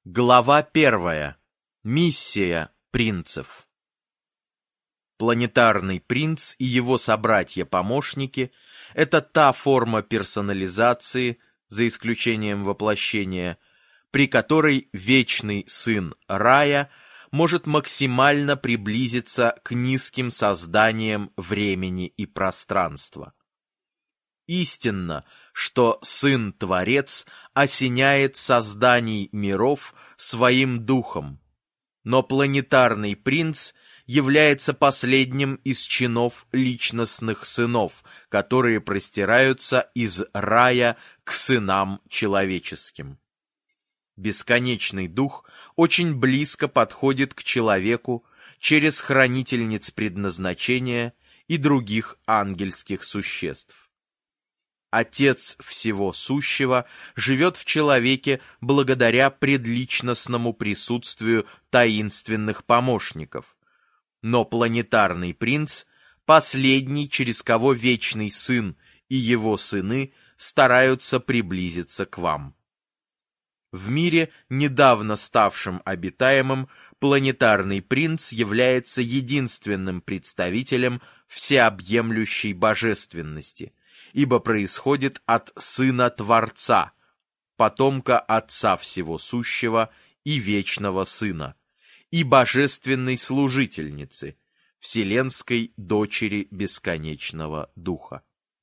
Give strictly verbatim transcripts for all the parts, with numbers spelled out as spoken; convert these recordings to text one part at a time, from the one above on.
Глава первая. Миссия принцев. Планетарный принц и его собратья-помощники — это та форма персонализации, за исключением воплощения, при которой вечный сын рая может максимально приблизиться к низким созданиям времени и пространства. Истинно, что Сын-Творец осеняет созданий миров своим духом, но планетарный принц является последним из чинов личностных сынов, которые простираются из рая к сынам человеческим. Бесконечный дух очень близко подходит к человеку через хранительниц предназначения и других ангельских существ. Отец всего сущего живет в человеке благодаря предличностному присутствию таинственных помощников. Но планетарный принц – последний, через кого вечный сын и его сыны стараются приблизиться к вам. В мире, недавно ставшем обитаемым, планетарный принц является единственным представителем всеобъемлющей божественности, ибо происходит от Сына Творца, потомка Отца Всего Сущего и Вечного Сына, и божественной служительницы, вселенской дочери Бесконечного Духа.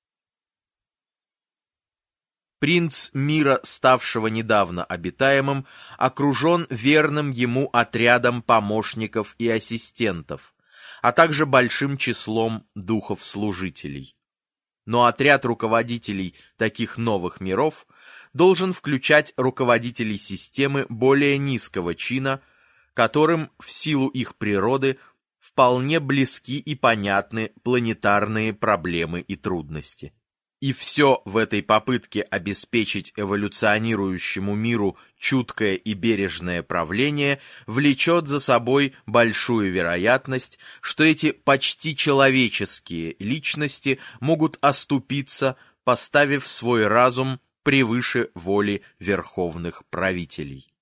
Принц мира, ставшего недавно обитаемым, окружен верным ему отрядом помощников и ассистентов, а также большим числом духов-служителей. Но отряд руководителей таких новых миров должен включать руководителей системы более низкого чина, которым в силу их природы вполне близки и понятны планетарные проблемы и трудности. И все в этой попытке обеспечить эволюционирующему миру чуткое и бережное правление влечет за собой большую вероятность, что эти почти человеческие личности могут оступиться, поставив свой разум превыше воли верховных правителей.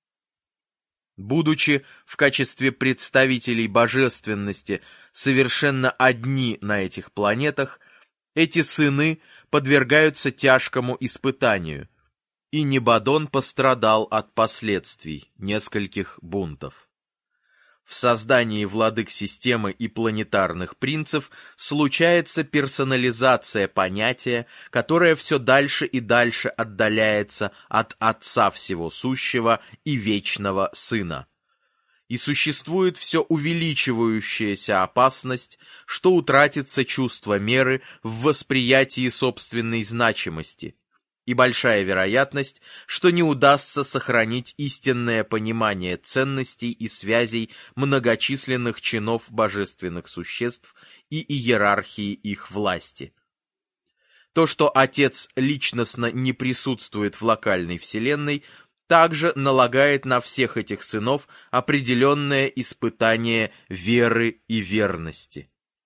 Будучи в качестве представителей божественности совершенно одни на этих планетах, эти сыны подвергаются тяжкому испытанию, и Небадон пострадал от последствий нескольких бунтов. В создании владык системы и планетарных принцев случается персонализация понятия, которое все дальше и дальше отдаляется от Отца Всего Сущего и Вечного Сына. И существует все увеличивающаяся опасность, что утратится чувство меры в восприятии собственной значимости, и большая вероятность, что не удастся сохранить истинное понимание ценностей и связей многочисленных чинов божественных существ и иерархии их власти. То, что Отец личностно не присутствует в локальной вселенной, также налагает на всех этих сынов определенное испытание веры и верности.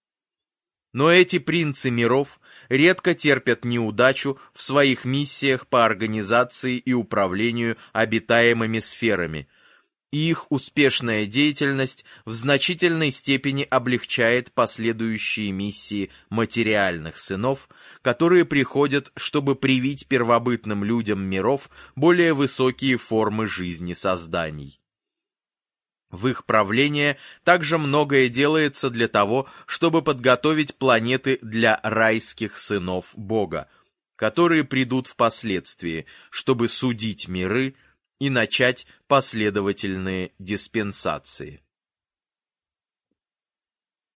Но эти принцы миров редко терпят неудачу в своих миссиях по организации и управлению обитаемыми сферами, и их успешная деятельность в значительной степени облегчает последующие миссии материальных сынов, которые приходят, чтобы привить первобытным людям миров более высокие формы жизни созданий. В их правлении также многое делается для того, чтобы подготовить планеты для райских сынов Бога, которые придут впоследствии, чтобы судить миры и начать последовательные диспенсации.